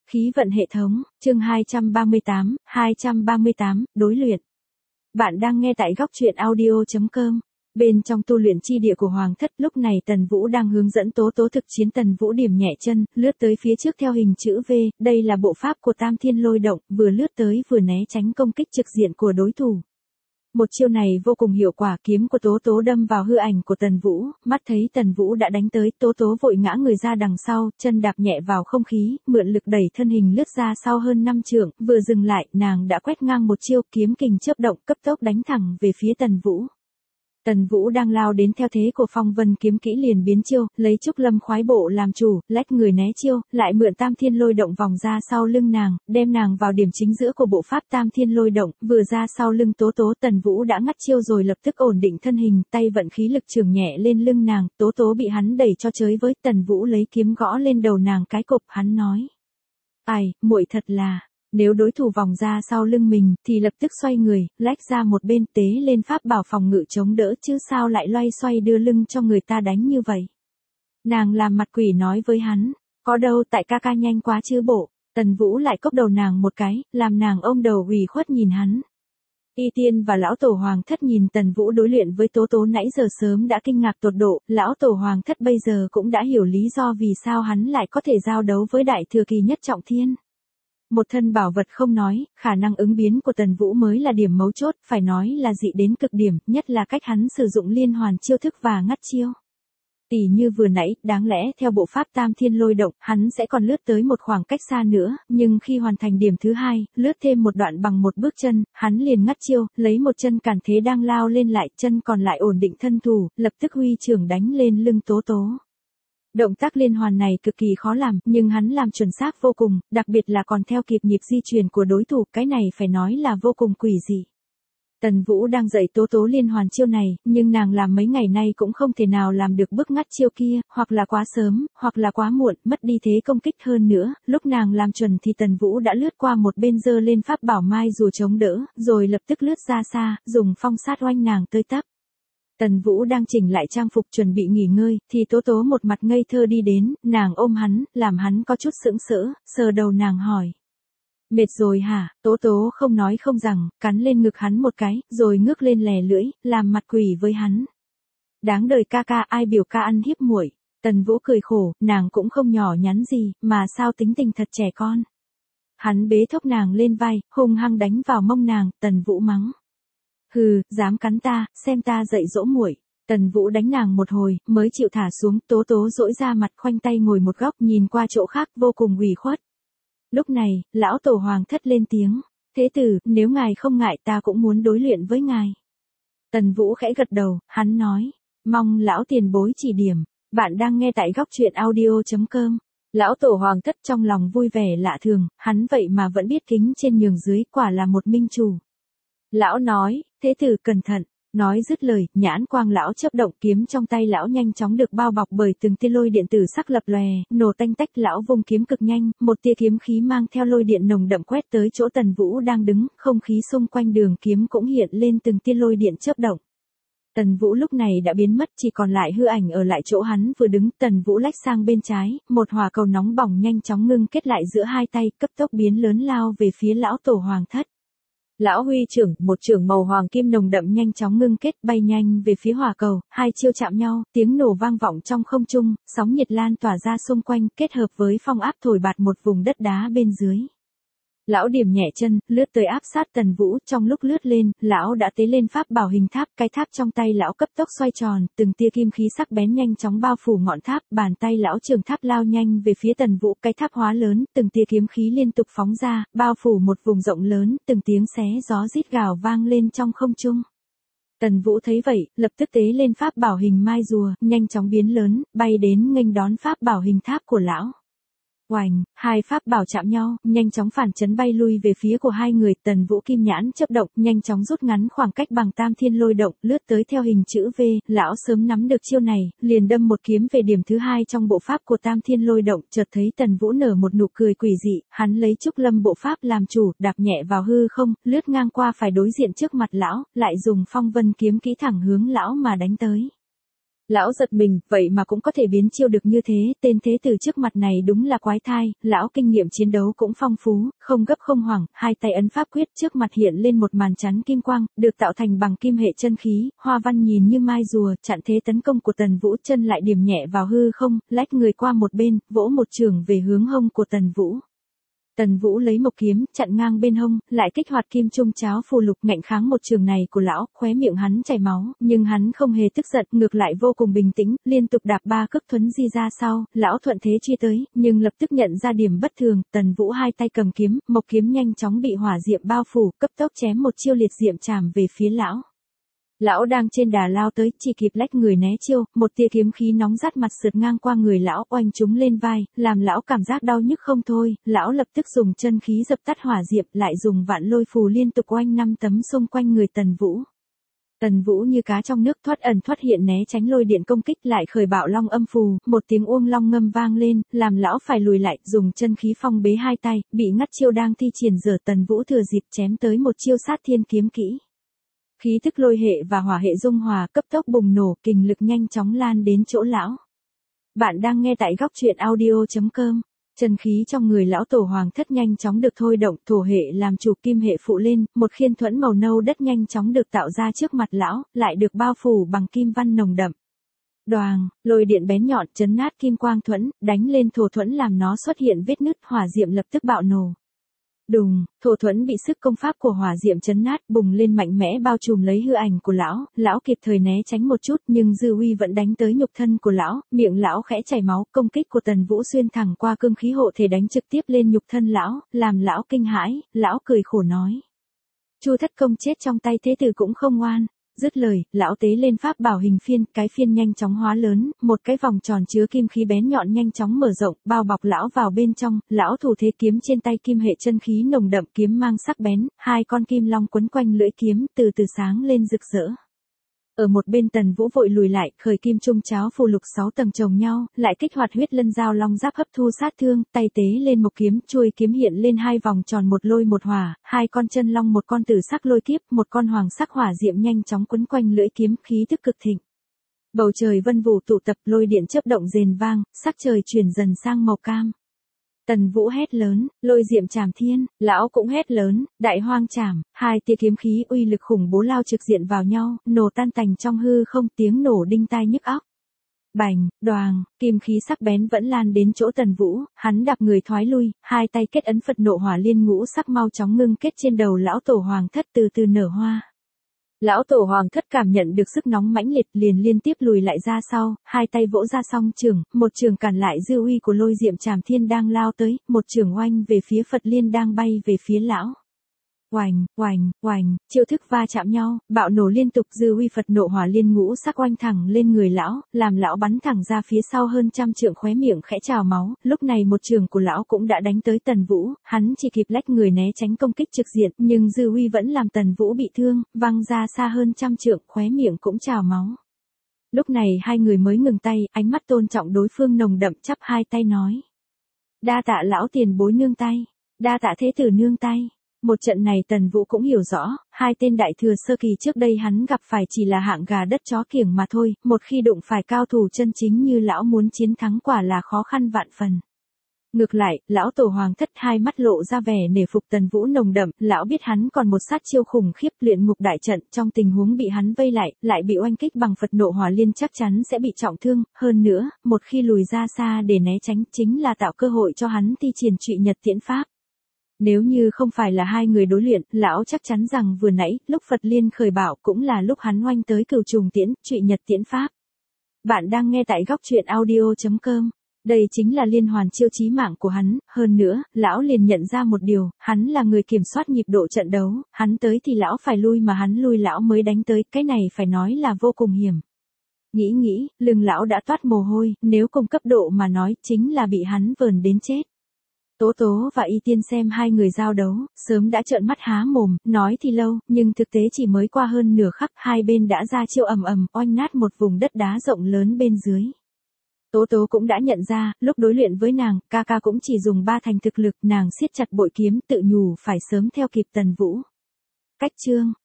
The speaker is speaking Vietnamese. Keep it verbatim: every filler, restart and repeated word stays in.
Khí vận hệ thống, chương hai trăm ba mươi tám, hai trăm ba mươi tám, đối luyện. Bạn đang nghe tại góc truyện audio chấm com. Bên trong tu luyện chi địa của Hoàng thất, lúc này Tần Vũ đang hướng dẫn Tố Tố thực chiến. Tần Vũ điểm nhẹ chân, lướt tới phía trước theo hình chữ V, đây là bộ pháp của Tam Thiên Lôi Động, vừa lướt tới vừa né tránh công kích trực diện của đối thủ. Một chiêu này vô cùng hiệu quả, kiếm của Tố Tố đâm vào hư ảnh của Tần Vũ, mắt thấy Tần Vũ đã đánh tới, Tố Tố vội ngã người ra đằng sau, chân đạp nhẹ vào không khí, mượn lực đẩy thân hình lướt ra sau hơn năm trượng, vừa dừng lại, nàng đã quét ngang một chiêu, kiếm kình chớp động, cấp tốc đánh thẳng về phía Tần Vũ. Tần Vũ đang lao đến theo thế của Phong Vân kiếm kỹ liền biến chiêu, lấy Trúc Lâm khoái bộ làm chủ, lách người né chiêu, lại mượn Tam Thiên Lôi Động vòng ra sau lưng nàng, đem nàng vào điểm chính giữa của bộ pháp Tam Thiên Lôi Động, vừa ra sau lưng Tố Tố, Tần Vũ đã ngắt chiêu rồi lập tức ổn định thân hình, tay vận khí lực trường nhẹ lên lưng nàng, Tố Tố bị hắn đẩy cho chới với, Tần Vũ lấy kiếm gõ lên đầu nàng cái cộp, hắn nói: "Ai, muội thật là..." Nếu đối thủ vòng ra sau lưng mình, thì lập tức xoay người, lách ra một bên, tế lên pháp bảo phòng ngự chống đỡ, chứ sao lại loay xoay đưa lưng cho người ta đánh như vậy. Nàng làm mặt quỷ nói với hắn: "Có đâu, tại ca ca nhanh quá chứ bộ." Tần Vũ lại cốc đầu nàng một cái, làm nàng ôm đầu ủy khuất nhìn hắn. Y Tiên và lão tổ Hoàng thất nhìn Tần Vũ đối luyện với Tố Tố nãy giờ sớm đã kinh ngạc tột độ, lão tổ Hoàng thất bây giờ cũng đã hiểu lý do vì sao hắn lại có thể giao đấu với đại thừa kỳ nhất trọng thiên. Một thân bảo vật không nói, khả năng ứng biến của Tần Vũ mới là điểm mấu chốt, phải nói là dị đến cực điểm, nhất là cách hắn sử dụng liên hoàn chiêu thức và ngắt chiêu. Tỷ như vừa nãy, đáng lẽ theo bộ pháp Tam Thiên Lôi Động, hắn sẽ còn lướt tới một khoảng cách xa nữa, nhưng khi hoàn thành điểm thứ hai, lướt thêm một đoạn bằng một bước chân, hắn liền ngắt chiêu, lấy một chân cản thế đang lao lên lại, chân còn lại ổn định thân thủ, lập tức huy chưởng đánh lên lưng Tố Tố. Động tác liên hoàn này cực kỳ khó làm, nhưng hắn làm chuẩn xác vô cùng, đặc biệt là còn theo kịp nhịp di chuyển của đối thủ, cái này phải nói là vô cùng quỷ dị. Tần Vũ đang dạy Tố Tố liên hoàn chiêu này, nhưng nàng làm mấy ngày nay cũng không thể nào làm được bước ngắt chiêu kia, hoặc là quá sớm, hoặc là quá muộn, mất đi thế công kích hơn nữa, lúc nàng làm chuẩn thì Tần Vũ đã lướt qua một bên giơ lên pháp bảo mai rùa chống đỡ, rồi lập tức lướt ra xa, dùng phong sát oanh nàng tới tấp. Tần Vũ đang chỉnh lại trang phục chuẩn bị nghỉ ngơi, thì Tố Tố một mặt ngây thơ đi đến, nàng ôm hắn, làm hắn có chút sững sỡ, sờ đầu nàng hỏi: "Mệt rồi hả?" Tố Tố không nói không rằng, cắn lên ngực hắn một cái, rồi ngước lên lè lưỡi, làm mặt quỷ với hắn. "Đáng đời ca ca, ai biểu ca ăn hiếp muội." Tần Vũ cười khổ, nàng cũng không nhỏ nhắn gì, mà sao tính tình thật trẻ con. Hắn bế thốc nàng lên vai, hung hăng đánh vào mông nàng, Tần Vũ mắng: "Hừ, dám cắn ta, xem ta dạy dỗ muội." Tần Vũ đánh nàng một hồi, mới chịu thả xuống, Tố Tố duỗi ra mặt khoanh tay ngồi một góc nhìn qua chỗ khác, vô cùng ủy khuất. Lúc này, lão tổ Hoàng thất lên tiếng: "Thế tử, nếu ngài không ngại ta cũng muốn đối luyện với ngài." Tần Vũ khẽ gật đầu, hắn nói: "Mong lão tiền bối chỉ điểm." Bạn đang nghe tại góc truyện audio chấm com. Lão tổ Hoàng thất trong lòng vui vẻ lạ thường, hắn vậy mà vẫn biết kính trên nhường dưới, quả là một minh chủ. Lão nói: "Thế tử cẩn thận." Nói dứt lời, nhãn quang lão chớp động, kiếm trong tay lão nhanh chóng được bao bọc bởi từng tia lôi điện tử sắc lập lòe, nổ tanh tách, lão vung kiếm cực nhanh, một tia kiếm khí mang theo lôi điện nồng đậm quét tới chỗ Tần Vũ đang đứng, không khí xung quanh đường kiếm cũng hiện lên từng tia lôi điện chớp động. Tần Vũ lúc này đã biến mất, chỉ còn lại hư ảnh ở lại chỗ hắn vừa đứng, Tần Vũ lách sang bên trái, một hỏa cầu nóng bỏng nhanh chóng ngưng kết lại giữa hai tay, cấp tốc biến lớn lao về phía lão tổ Hoàng thất. Lão huy trưởng, một trưởng màu hoàng kim nồng đậm nhanh chóng ngưng kết, bay nhanh về phía hỏa cầu, hai chiêu chạm nhau, tiếng nổ vang vọng trong không trung, sóng nhiệt lan tỏa ra xung quanh, kết hợp với phong áp thổi bạt một vùng đất đá bên dưới. Lão điểm nhẹ chân, lướt tới áp sát Tần Vũ, trong lúc lướt lên, lão đã tế lên pháp bảo hình tháp, cái tháp trong tay lão cấp tốc xoay tròn, từng tia kim khí sắc bén nhanh chóng bao phủ ngọn tháp, bàn tay lão trường tháp lao nhanh về phía Tần Vũ, cái tháp hóa lớn, từng tia kiếm khí liên tục phóng ra, bao phủ một vùng rộng lớn, từng tiếng xé gió rít gào vang lên trong không trung. Tần Vũ thấy vậy, lập tức tế lên pháp bảo hình mai rùa, nhanh chóng biến lớn, bay đến nghênh đón pháp bảo hình tháp của lão. Oành, hai pháp bảo chạm nhau, nhanh chóng phản chấn bay lui về phía của hai người, Tần Vũ kim nhãn chớp động, nhanh chóng rút ngắn khoảng cách bằng Tam Thiên Lôi Động, lướt tới theo hình chữ V, lão sớm nắm được chiêu này, liền đâm một kiếm về điểm thứ hai trong bộ pháp của Tam Thiên Lôi Động, chợt thấy Tần Vũ nở một nụ cười quỷ dị, hắn lấy Trúc Lâm bộ pháp làm chủ, đạp nhẹ vào hư không, lướt ngang qua phải đối diện trước mặt lão, lại dùng Phong Vân kiếm kỹ thẳng hướng lão mà đánh tới. Lão giật mình, vậy mà cũng có thể biến chiêu được như thế, tên thế tử trước mặt này đúng là quái thai, lão kinh nghiệm chiến đấu cũng phong phú, không gấp không hoảng, hai tay ấn pháp quyết trước mặt hiện lên một màn chắn kim quang, được tạo thành bằng kim hệ chân khí, hoa văn nhìn như mai rùa, chặn thế tấn công của Tần Vũ, chân lại điểm nhẹ vào hư không, lách người qua một bên, vỗ một trường về hướng hông của Tần Vũ. Tần Vũ lấy mộc kiếm, chặn ngang bên hông, lại kích hoạt kim trung cháo phù lục ngạnh kháng một trường này của lão, khóe miệng hắn chảy máu, nhưng hắn không hề tức giận, ngược lại vô cùng bình tĩnh, liên tục đạp ba cước thuấn di ra sau, lão thuận thế truy tới, nhưng lập tức nhận ra điểm bất thường, Tần Vũ hai tay cầm kiếm, mộc kiếm nhanh chóng bị hỏa diệm bao phủ, cấp tốc chém một chiêu liệt diệm chạm về phía lão. Lão đang trên đà lao tới, chỉ kịp lách người né chiêu, một tia kiếm khí nóng rát mặt sượt ngang qua người lão, oanh trúng lên vai, làm lão cảm giác đau nhức không thôi, lão lập tức dùng chân khí dập tắt hỏa diệm, lại dùng vạn lôi phù liên tục oanh năm tấm xung quanh người Tần Vũ. Tần Vũ như cá trong nước, thoát ẩn thoát hiện né tránh lôi điện công kích, lại khởi bạo long âm phù, một tiếng uông long ngâm vang lên, làm lão phải lùi lại, dùng chân khí phong bế hai tay, bị ngắt chiêu đang thi triển dở, Tần Vũ thừa dịp chém tới một chiêu sát thiên kiếm kỹ. Khí thức lôi hệ và hỏa hệ dung hòa, cấp tốc bùng nổ, kình lực nhanh chóng lan đến chỗ lão. Bạn đang nghe tại góc truyện audio chấm com. Chân khí trong người lão tổ hoàng thất nhanh chóng được thôi động, thổ hệ làm chủ, kim hệ phụ lên, một khiên thuẫn màu nâu đất nhanh chóng được tạo ra trước mặt lão, lại được bao phủ bằng kim văn nồng đậm. Đoàng, lôi điện bén nhọn chấn nát kim quang thuẫn, đánh lên thổ thuẫn làm nó xuất hiện vết nứt, hỏa diệm lập tức bạo nổ. Đùng, thổ thuẫn bị sức công pháp của hỏa diệm chấn nát, bùng lên mạnh mẽ bao trùm lấy hư ảnh của lão, lão kịp thời né tránh một chút, nhưng dư uy vẫn đánh tới nhục thân của lão, miệng lão khẽ chảy máu, công kích của Tần Vũ xuyên thẳng qua cương khí hộ thể đánh trực tiếp lên nhục thân lão, làm lão kinh hãi, lão cười khổ nói: Chu thất công chết trong tay thế tử cũng không ngoan. Dứt lời, lão tế lên pháp bảo hình phiên, cái phiên nhanh chóng hóa lớn, một cái vòng tròn chứa kim khí bén nhọn nhanh chóng mở rộng, bao bọc lão vào bên trong, lão thủ thế kiếm trên tay kim hệ chân khí nồng đậm, kiếm mang sắc bén, hai con kim long quấn quanh lưỡi kiếm, từ từ sáng lên rực rỡ. Ở một bên Tần Vũ vội lùi lại, khởi kim trung cháo phù lục sáu tầng chồng nhau, lại kích hoạt huyết lân giao long giáp hấp thu sát thương, tay tế lên một kiếm, chuôi kiếm hiện lên hai vòng tròn một lôi một hỏa, hai con chân long một con tử sắc lôi kiếp, một con hoàng sắc hỏa diệm nhanh chóng quấn quanh lưỡi kiếm, khí tức cực thịnh. Bầu trời vân vũ tụ tập, lôi điện chớp động rền vang, sắc trời chuyển dần sang màu cam. Tần Vũ hét lớn, lôi diệm chảm thiên, lão cũng hét lớn, đại hoang chảm, hai tia kiếm khí uy lực khủng bố lao trực diện vào nhau, nổ tan tành trong hư không, tiếng nổ đinh tai nhức óc. Bành, đoàng, kim khí sắc bén vẫn lan đến chỗ Tần Vũ, hắn đạp người thoái lui, hai tay kết ấn Phật nộ hỏa liên ngũ sắc mau chóng ngưng kết trên đầu lão tổ hoàng thất, từ từ nở hoa. Lão tổ hoàng thất cảm nhận được sức nóng mãnh liệt, liền liên tiếp lùi lại ra sau, hai tay vỗ ra song trường, một trường cản lại dư uy của lôi diệm chảm thiên đang lao tới, một trường oanh về phía Phật liên đang bay về phía lão. Oành, oành, oành, chiêu thức va chạm nhau, bạo nổ liên tục, dư uy Phật nộ hỏa liên ngũ sắc oanh thẳng lên người lão, làm lão bắn thẳng ra phía sau hơn trăm trượng, khóe miệng khẽ trào máu, lúc này một trường của lão cũng đã đánh tới Tần Vũ, hắn chỉ kịp lách người né tránh công kích trực diện, nhưng dư uy vẫn làm Tần Vũ bị thương, văng ra xa hơn trăm trượng, khóe miệng cũng trào máu. Lúc này hai người mới ngừng tay, ánh mắt tôn trọng đối phương nồng đậm, chắp hai tay nói: Đa tạ lão tiền bối nương tay, đa tạ thế tử nương tay. Một trận này Tần Vũ cũng hiểu rõ, hai tên đại thừa sơ kỳ trước đây hắn gặp phải chỉ là hạng gà đất chó kiểng mà thôi, một khi đụng phải cao thủ chân chính như lão muốn chiến thắng quả là khó khăn vạn phần. Ngược lại, lão tổ hoàng thất hai mắt lộ ra vẻ nể phục Tần Vũ nồng đậm, lão biết hắn còn một sát chiêu khủng khiếp, luyện ngục đại trận, trong tình huống bị hắn vây lại, lại bị oanh kích bằng Phật nộ hỏa liên chắc chắn sẽ bị trọng thương, hơn nữa, một khi lùi ra xa để né tránh chính là tạo cơ hội cho hắn thi triển trụy nhật tiễn pháp. Nếu như không phải là hai người đối luyện, lão chắc chắn rằng vừa nãy, lúc Phật liên khởi bảo cũng là lúc hắn oanh tới cửu trùng tiễn, trụy nhật tiễn pháp. Bạn đang nghe tại góc truyện audio chấm com. Đây chính là liên hoàn chiêu chí mạng của hắn, hơn nữa, lão liền nhận ra một điều, hắn là người kiểm soát nhịp độ trận đấu, hắn tới thì lão phải lui mà hắn lui lão mới đánh tới, cái này phải nói là vô cùng hiểm. Nghĩ nghĩ, lưng lão đã toát mồ hôi, nếu cùng cấp độ mà nói, chính là bị hắn vờn đến chết. Tố Tố và Y Tiên xem hai người giao đấu, sớm đã trợn mắt há mồm, nói thì lâu, nhưng thực tế chỉ mới qua hơn nửa khắc, hai bên đã ra chiêu ầm ầm, oanh nát một vùng đất đá rộng lớn bên dưới. Tố Tố cũng đã nhận ra, lúc đối luyện với nàng, ca ca cũng chỉ dùng ba thành thực lực, nàng siết chặt bội kiếm, tự nhủ phải sớm theo kịp Tần Vũ. Cách chương